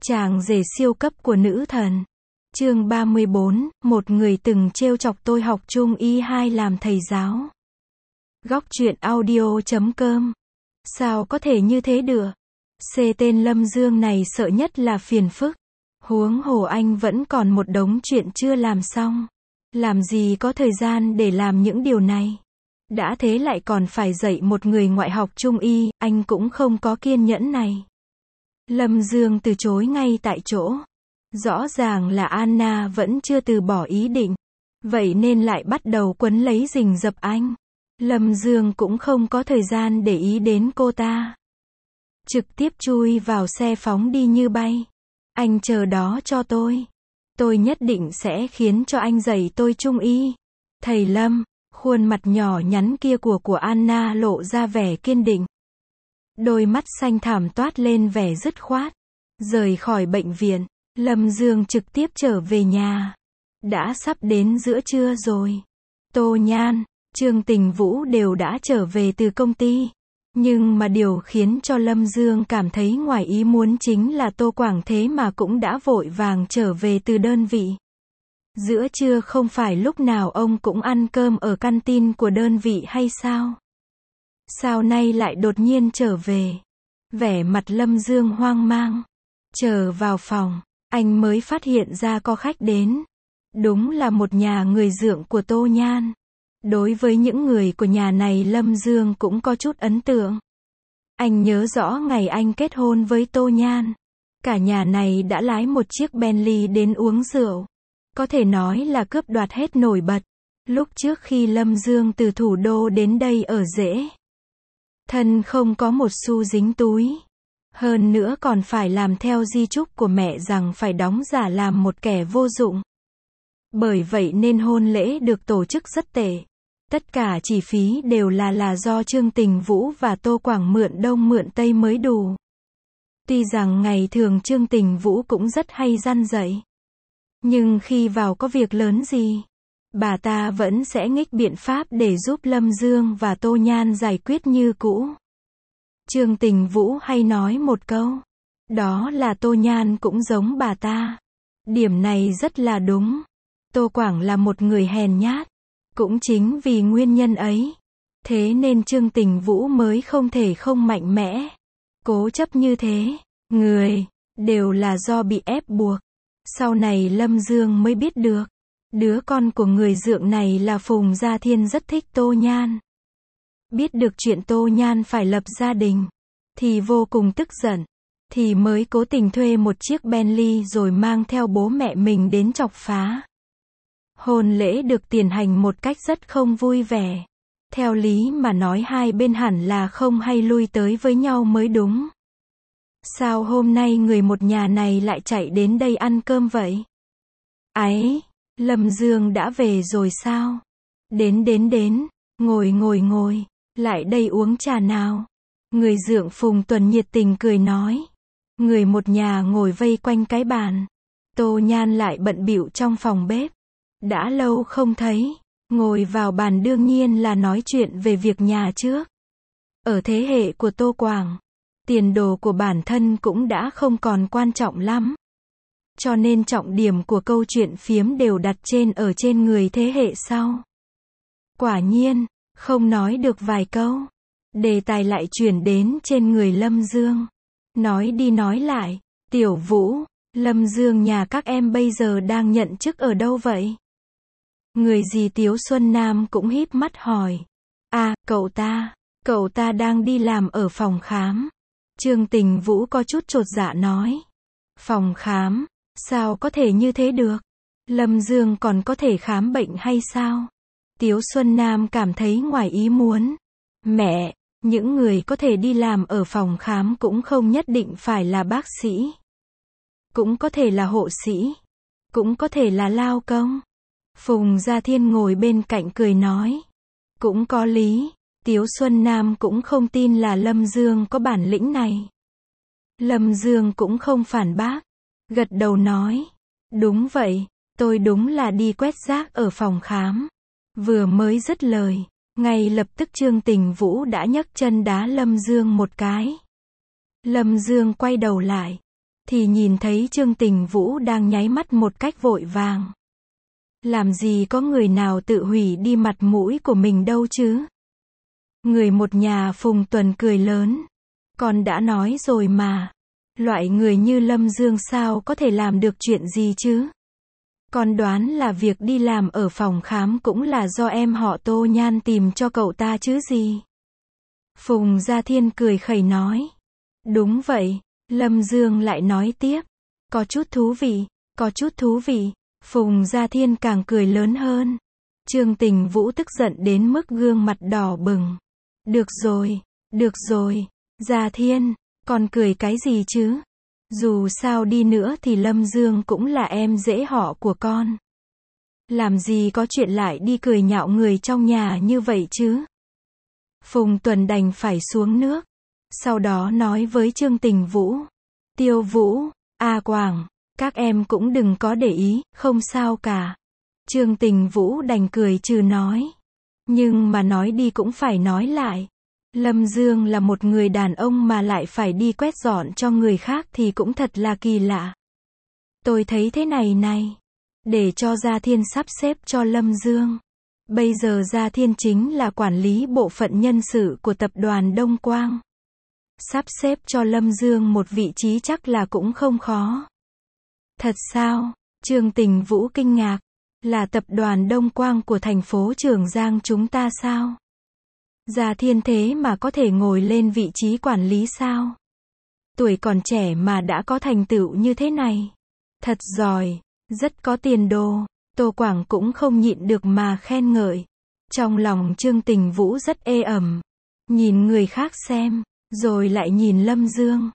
Chàng rể siêu cấp của nữ thần. Chương 34, một người từng trêu chọc tôi học trung y 2 làm thầy giáo. Góc truyện audio.com. Sao có thể như thế được? Tên Lâm Dương này sợ nhất là phiền phức. Huống hồ anh vẫn còn một đống chuyện chưa làm xong. Làm gì có thời gian để làm những điều này. Đã thế lại còn phải dạy một người ngoại học trung y, anh cũng không có kiên nhẫn này. Lâm Dương từ chối ngay tại chỗ. Rõ ràng là Anna vẫn chưa từ bỏ ý định. Vậy nên lại bắt đầu quấn lấy rình rập anh. Lâm Dương cũng không có thời gian để ý đến cô ta. Trực tiếp chui vào xe phóng đi như bay. Anh chờ đó cho tôi. Tôi nhất định sẽ khiến cho anh dạy tôi trung y. Thầy Lâm, khuôn mặt nhỏ nhắn kia của Anna lộ ra vẻ kiên định. Đôi mắt xanh thẳm toát lên vẻ dứt khoát. Rời khỏi bệnh viện, Lâm Dương trực tiếp trở về nhà. Đã sắp đến giữa trưa rồi. Tô Nhan, Trương Tình Vũ đều đã trở về từ công ty. Nhưng mà điều khiến cho Lâm Dương cảm thấy ngoài ý muốn chính là Tô Quảng thế mà cũng đã vội vàng trở về từ đơn vị. Giữa trưa không phải lúc nào ông cũng ăn cơm ở canteen của đơn vị hay sao? Sao nay lại đột nhiên trở về? Vẻ mặt Lâm Dương hoang mang. Chờ vào phòng, anh mới phát hiện ra có khách đến. Đúng là một nhà người dượng của Tô Nhan. Đối với những người của nhà này Lâm Dương cũng có chút ấn tượng. Anh nhớ rõ ngày anh kết hôn với Tô Nhan. Cả nhà này đã lái một chiếc Bentley đến uống rượu. Có thể nói là cướp đoạt hết nổi bật. Lúc trước khi Lâm Dương từ thủ đô đến đây ở rễ. Thân không có một xu dính túi. Hơn nữa còn phải làm theo di chúc của mẹ rằng phải đóng giả làm một kẻ vô dụng. Bởi vậy nên hôn lễ được tổ chức rất tệ. Tất cả chi phí đều là do Trương Tình Vũ và Tô Quảng mượn đông mượn tây mới đủ. Tuy rằng ngày thường Trương Tình Vũ cũng rất hay răn dạy. Nhưng khi vào có việc lớn gì, bà ta vẫn sẽ nghịch biện pháp để giúp Lâm Dương và Tô Nhan giải quyết như cũ. Trương Tình Vũ hay nói một câu. Đó là Tô Nhan cũng giống bà ta. Điểm này rất là đúng. Tô Quảng là một người hèn nhát. Cũng chính vì nguyên nhân ấy. Thế nên Trương Tình Vũ mới không thể không mạnh mẽ. Cố chấp như thế. Người, đều là do bị ép buộc. Sau này Lâm Dương mới biết được. Đứa con của người dượng này là Phùng Gia Thiên rất thích Tô Nhan. Biết được chuyện Tô Nhan phải lập gia đình. Thì vô cùng tức giận. Thì mới cố tình thuê một chiếc Bentley rồi mang theo bố mẹ mình đến chọc phá. Hôn lễ được tiến hành một cách rất không vui vẻ. Theo lý mà nói hai bên hẳn là không hay lui tới với nhau mới đúng. Sao hôm nay người một nhà này lại chạy đến đây ăn cơm vậy? Ấy, Lâm Dương đã về rồi sao? Đến, ngồi, lại đây uống trà nào. Người dượng Phùng Tuần nhiệt tình cười nói. Người một nhà ngồi vây quanh cái bàn. Tô Nhan lại bận bịu trong phòng bếp. Đã lâu không thấy, ngồi vào bàn đương nhiên là nói chuyện về việc nhà trước. Ở thế hệ của Tô Quảng, tiền đồ của bản thân cũng đã không còn quan trọng lắm. Cho nên trọng điểm của câu chuyện phiếm đều đặt ở trên người thế hệ sau. Quả nhiên, không nói được vài câu. Đề tài lại chuyển đến trên người Lâm Dương. Nói đi nói lại, Tiểu Vũ, Lâm Dương nhà các em bây giờ đang nhận chức ở đâu vậy? Người dì Tiếu Xuân Nam cũng híp mắt hỏi. À, cậu ta đang đi làm ở phòng khám. Trương Tình Vũ có chút chột dạ nói. Phòng khám, sao có thể như thế được? Lâm Dương còn có thể khám bệnh hay sao? Tiếu Xuân Nam cảm thấy ngoài ý muốn. Mẹ, những người có thể đi làm ở phòng khám cũng không nhất định phải là bác sĩ. Cũng có thể là hộ sĩ. Cũng có thể là lao công. Phùng Gia Thiên ngồi bên cạnh cười nói. Cũng có lý. Tiếu Xuân Nam cũng không tin là Lâm Dương có bản lĩnh này. Lâm Dương cũng không phản bác. Gật đầu nói. Đúng vậy, tôi đúng là đi quét rác ở phòng khám. Vừa mới dứt lời, ngay lập tức Trương Tình Vũ đã nhấc chân đá Lâm Dương một cái. Lâm Dương quay đầu lại. thì nhìn thấy Trương Tình Vũ đang nháy mắt một cách vội vàng. Làm gì có người nào tự hủy đi mặt mũi của mình đâu chứ. Người một nhà Phùng Tuần cười lớn. Con đã nói rồi mà. Loại người như Lâm Dương sao có thể làm được chuyện gì chứ? Con đoán là việc đi làm ở phòng khám cũng là do em họ Tô Nhan tìm cho cậu ta chứ gì? Phùng Gia Thiên cười khẩy nói. Đúng vậy, Lâm Dương lại nói tiếp. Có chút thú vị, có chút thú vị. Phùng Gia Thiên càng cười lớn hơn. Trương Tình Vũ tức giận đến mức gương mặt đỏ bừng. Được rồi, Gia Thiên, con cười cái gì chứ? Dù sao đi nữa thì Lâm Dương cũng là em rể họ của con. Làm gì có chuyện lại đi cười nhạo người trong nhà như vậy chứ? Phùng Tuần đành phải xuống nước. Sau đó nói với Trương Tình Vũ. Tiêu Vũ, A Quảng, các em cũng đừng có để ý, không sao cả. Trương Tình Vũ đành cười trừ nói. Nhưng mà nói đi cũng phải nói lại. Lâm Dương là một người đàn ông mà lại phải đi quét dọn cho người khác thì cũng thật là kỳ lạ. Tôi thấy thế này. Để cho Gia Thiên sắp xếp cho Lâm Dương. Bây giờ Gia Thiên chính là quản lý bộ phận nhân sự của tập đoàn Đông Quang. Sắp xếp cho Lâm Dương một vị trí chắc là cũng không khó. Thật sao? Trương Tình Vũ kinh ngạc. Là tập đoàn Đông Quang của thành phố Trường Giang chúng ta sao? Gia Thiên thế mà có thể ngồi lên vị trí quản lý sao? Tuổi còn trẻ mà đã có thành tựu như thế này. Thật giỏi, rất có tiền đồ. Tô Quảng cũng không nhịn được mà khen ngợi. Trong lòng Trương Tình Vũ rất ê ẩm. Nhìn người khác xem, rồi lại nhìn Lâm Dương.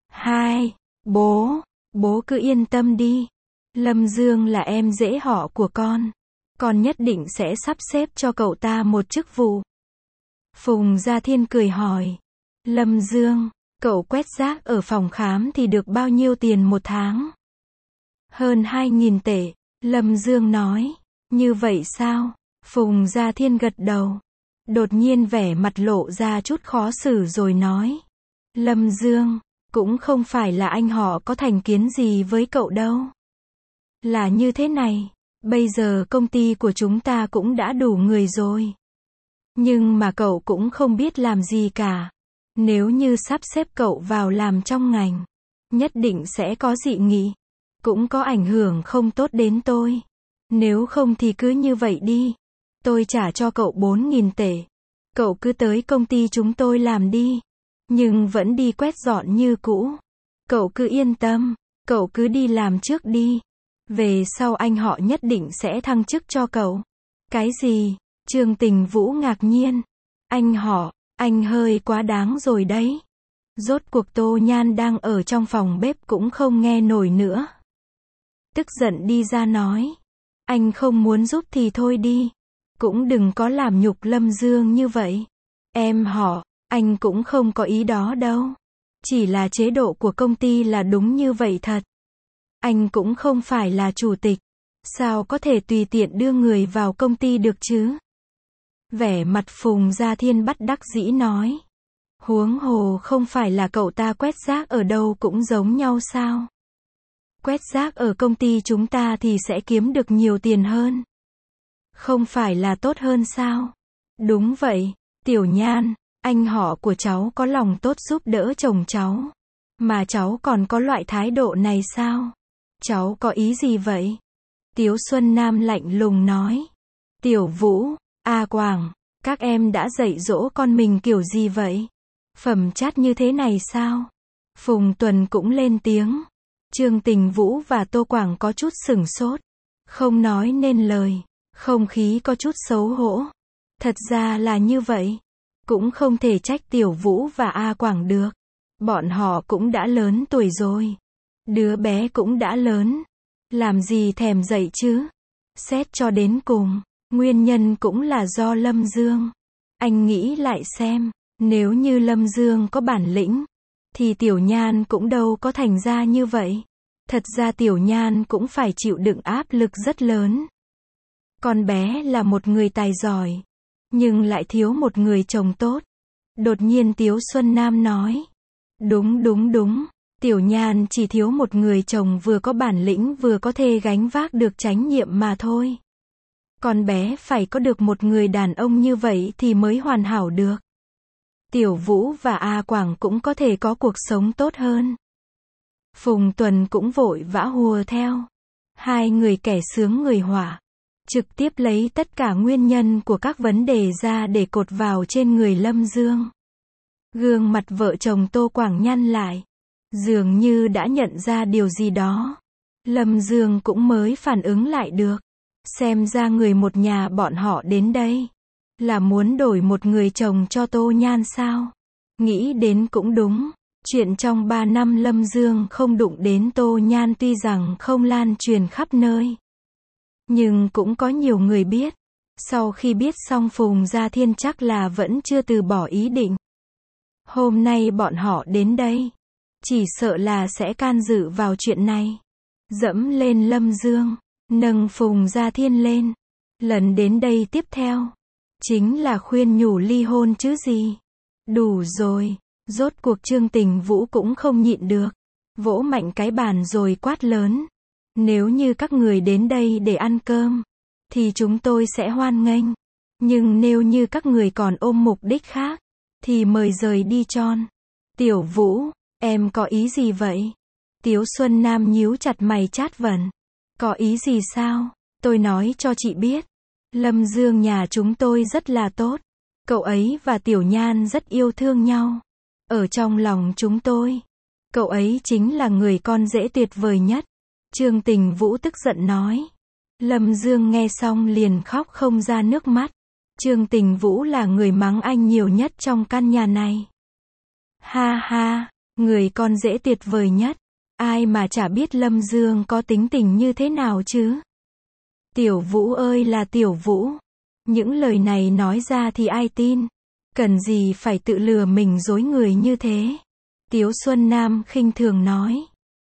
Bố cứ yên tâm đi. Lâm Dương là em rể họ của con. Con nhất định sẽ sắp xếp cho cậu ta một chức vụ. Phùng Gia Thiên cười hỏi. Lâm Dương, cậu quét rác ở phòng khám thì được bao nhiêu tiền một tháng? Hơn 2.000 tệ, Lâm Dương nói. Như vậy sao? Phùng Gia Thiên gật đầu. Đột nhiên vẻ mặt lộ ra chút khó xử rồi nói. Lâm Dương, cũng không phải là anh họ có thành kiến gì với cậu đâu. Là như thế này, bây giờ công ty của chúng ta cũng đã đủ người rồi. Nhưng mà cậu cũng không biết làm gì cả. Nếu như sắp xếp cậu vào làm trong ngành, nhất định sẽ có dị nghị. Cũng có ảnh hưởng không tốt đến tôi. Nếu không thì cứ như vậy đi. Tôi trả cho cậu 4.000 tệ. Cậu cứ tới công ty chúng tôi làm đi. Nhưng vẫn đi quét dọn như cũ. Cậu cứ yên tâm. Cậu cứ đi làm trước đi. Về sau anh họ nhất định sẽ thăng chức cho cậu. Cái gì? Trương Tình Vũ ngạc nhiên. Anh họ, anh hơi quá đáng rồi đấy. Rốt cuộc Tô Nhan đang ở trong phòng bếp cũng không nghe nổi nữa. Tức giận đi ra nói. Anh không muốn giúp thì thôi đi. Cũng đừng có làm nhục Lâm Dương như vậy. Em họ, anh cũng không có ý đó đâu. Chỉ là chế độ của công ty là đúng như vậy thật. Anh cũng không phải là chủ tịch. Sao có thể tùy tiện đưa người vào công ty được chứ? Vẻ mặt Phùng Gia Thiên bất đắc dĩ nói. Huống hồ không phải là cậu ta quét rác ở đâu cũng giống nhau sao? Quét rác ở công ty chúng ta thì sẽ kiếm được nhiều tiền hơn. Không phải là tốt hơn sao? Đúng vậy, Tiểu Nhan, anh họ của cháu có lòng tốt giúp đỡ chồng cháu. Mà cháu còn có loại thái độ này sao? Cháu có ý gì vậy? Tiếu Xuân Nam lạnh lùng nói. Tiểu Vũ, A Quảng, các em đã dạy dỗ con mình kiểu gì vậy? Phẩm chất như thế này sao? Phùng Tuần cũng lên tiếng. Trương Tình Vũ và Tô Quảng có chút sửng sốt. Không nói nên lời. Không khí có chút xấu hổ. Thật ra là như vậy. Cũng không thể trách Tiểu Vũ và A Quảng được. Bọn họ cũng đã lớn tuổi rồi. Đứa bé cũng đã lớn. Làm gì thèm dạy chứ? Xét cho đến cùng, nguyên nhân cũng là do Lâm Dương. Anh nghĩ lại xem, nếu như Lâm Dương có bản lĩnh, thì Tiểu Nhan cũng đâu có thành ra như vậy. Thật ra Tiểu Nhan cũng phải chịu đựng áp lực rất lớn. Con bé là một người tài giỏi, nhưng lại thiếu một người chồng tốt. Đột nhiên Tiếu Xuân Nam nói. Đúng, Tiểu Nhan chỉ thiếu một người chồng vừa có bản lĩnh vừa có thể gánh vác được trách nhiệm mà thôi. Con bé phải có được một người đàn ông như vậy thì mới hoàn hảo được. Tiểu Vũ và A Quảng cũng có thể có cuộc sống tốt hơn. Phùng Tuần cũng vội vã hùa theo. Hai người kẻ sướng người họa. Trực tiếp lấy tất cả nguyên nhân của các vấn đề ra để cột vào trên người Lâm Dương. Gương mặt vợ chồng Tô Quảng nhăn lại. Dường như đã nhận ra điều gì đó. Lâm Dương cũng mới phản ứng lại được. Xem ra người một nhà bọn họ đến đây là muốn đổi một người chồng cho Tô Nhan sao? Nghĩ đến cũng đúng. Chuyện trong 3 năm Lâm Dương không đụng đến Tô Nhan tuy rằng không lan truyền khắp nơi. Nhưng cũng có nhiều người biết. Sau khi biết xong Phùng Gia Thiên chắc là vẫn chưa từ bỏ ý định. Hôm nay bọn họ đến đây. Chỉ sợ là sẽ can dự vào chuyện này. Dẫm lên Lâm Dương. Nâng Phùng Gia Thiên lên. Lần đến đây tiếp theo. Chính là khuyên nhủ ly hôn chứ gì. Đủ rồi. Rốt cuộc Trương Tình Vũ cũng không nhịn được. Vỗ mạnh cái bàn rồi quát lớn. Nếu như các người đến đây để ăn cơm, thì chúng tôi sẽ hoan nghênh. Nhưng nếu như các người còn ôm mục đích khác, thì mời rời đi chon. Tiểu Vũ, em có ý gì vậy? Tiếu Xuân Nam nhíu chặt mày chát vẩn. Có ý gì sao? Tôi nói cho chị biết. Lâm Dương nhà chúng tôi rất là tốt. Cậu ấy và Tiểu Nhan rất yêu thương nhau. Ở trong lòng chúng tôi, cậu ấy chính là người con rể tuyệt vời nhất. Trương Tình Vũ tức giận nói. Lâm Dương nghe xong liền khóc không ra nước mắt. Trương Tình Vũ là người mắng anh nhiều nhất trong căn nhà này. Ha ha, người con rể tuyệt vời nhất. Ai mà chả biết Lâm Dương có tính tình như thế nào chứ? Tiểu Vũ ơi là Tiểu Vũ. Những lời này nói ra thì ai tin? Cần gì phải tự lừa mình dối người như thế? Tiếu Xuân Nam khinh thường nói.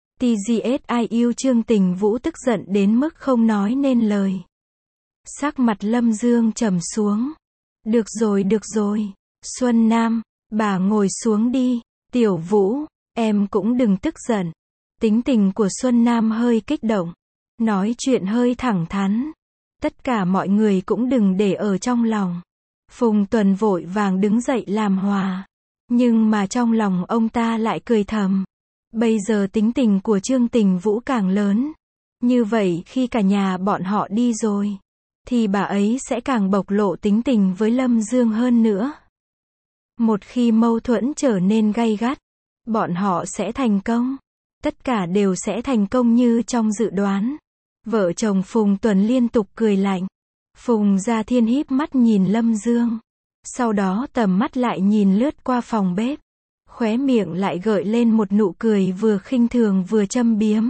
TGSIU Trương Tình Vũ tức giận đến mức không nói nên lời. Sắc mặt Lâm Dương trầm xuống. Được rồi. Xuân Nam, bà ngồi xuống đi. Tiểu Vũ, em cũng đừng tức giận. Tính tình của Xuân Nam hơi kích động. Nói chuyện hơi thẳng thắn. Tất cả mọi người cũng đừng để ở trong lòng. Phùng Tuần vội vàng đứng dậy làm hòa. Nhưng mà trong lòng ông ta lại cười thầm. Bây giờ tính tình của Trương Tình Vũ càng lớn. Như vậy khi cả nhà bọn họ đi rồi, thì bà ấy sẽ càng bộc lộ tính tình với Lâm Dương hơn nữa. Một khi mâu thuẫn trở nên gay gắt, bọn họ sẽ thành công. Tất cả đều sẽ thành công như trong dự đoán. Vợ chồng Phùng Tuần liên tục cười lạnh. Phùng Gia Thiên híp mắt nhìn Lâm Dương. Sau đó tầm mắt lại nhìn lướt qua phòng bếp. Khóe miệng lại gợi lên một nụ cười vừa khinh thường vừa châm biếm.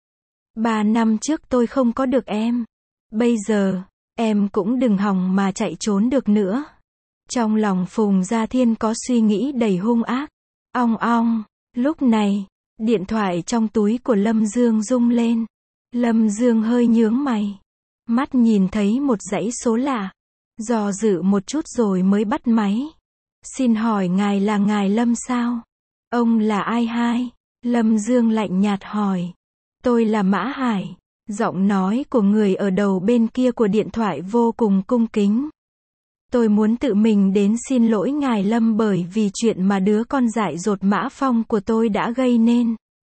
3 năm trước tôi không có được em. Bây giờ, em cũng đừng hòng mà chạy trốn được nữa. Trong lòng Phùng Gia Thiên có suy nghĩ đầy hung ác. Ong ong, lúc này, điện thoại trong túi của Lâm Dương rung lên. Lâm Dương hơi nhướng mày. Mắt nhìn thấy một dãy số lạ. Do dự một chút rồi mới bắt máy. Xin hỏi ngài là ngài Lâm sao? Ông là ai hai? Lâm Dương lạnh nhạt hỏi. Tôi là Mã Hải. Giọng nói của người ở đầu bên kia của điện thoại vô cùng cung kính. Tôi muốn tự mình đến xin lỗi ngài Lâm bởi vì chuyện mà đứa con dại dột Mã Phong của tôi đã gây nên.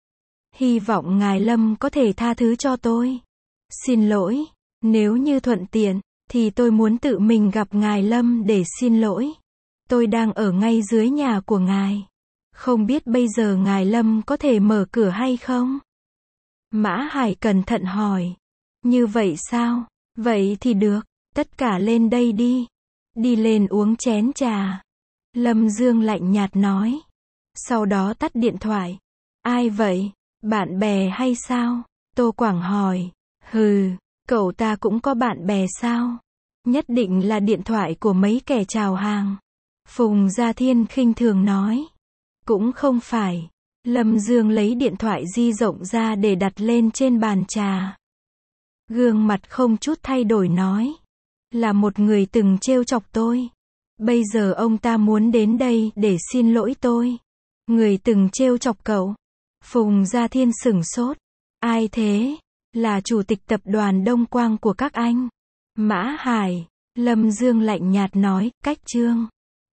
Hy vọng ngài Lâm có thể tha thứ cho tôi. Xin lỗi, nếu như thuận tiện, thì tôi muốn tự mình gặp ngài Lâm để xin lỗi. Tôi đang ở ngay dưới nhà của ngài. Không biết bây giờ ngài Lâm có thể mở cửa hay không? Mã Hải cẩn thận hỏi. Như vậy sao? Vậy thì được, tất cả lên đây đi. Đi lên uống chén trà. Lâm Dương lạnh nhạt nói. Sau đó tắt điện thoại. Ai vậy? Bạn bè hay sao? Tô Quảng hỏi. Hừ, cậu ta cũng có bạn bè sao? Nhất định là điện thoại của mấy kẻ chào hàng. Phùng Gia Thiên khinh thường nói. Cũng không phải. Lâm Dương lấy điện thoại di động ra để đặt lên trên bàn trà. Gương mặt không chút thay đổi nói. Là một người từng trêu chọc tôi. Bây giờ ông ta muốn đến đây để xin lỗi tôi. Người từng trêu chọc cậu. Phùng Gia Thiên sửng sốt. Ai thế? Là chủ tịch tập đoàn Đông Quang của các anh. Mã Hải. Lâm Dương lạnh nhạt nói, cách Trương.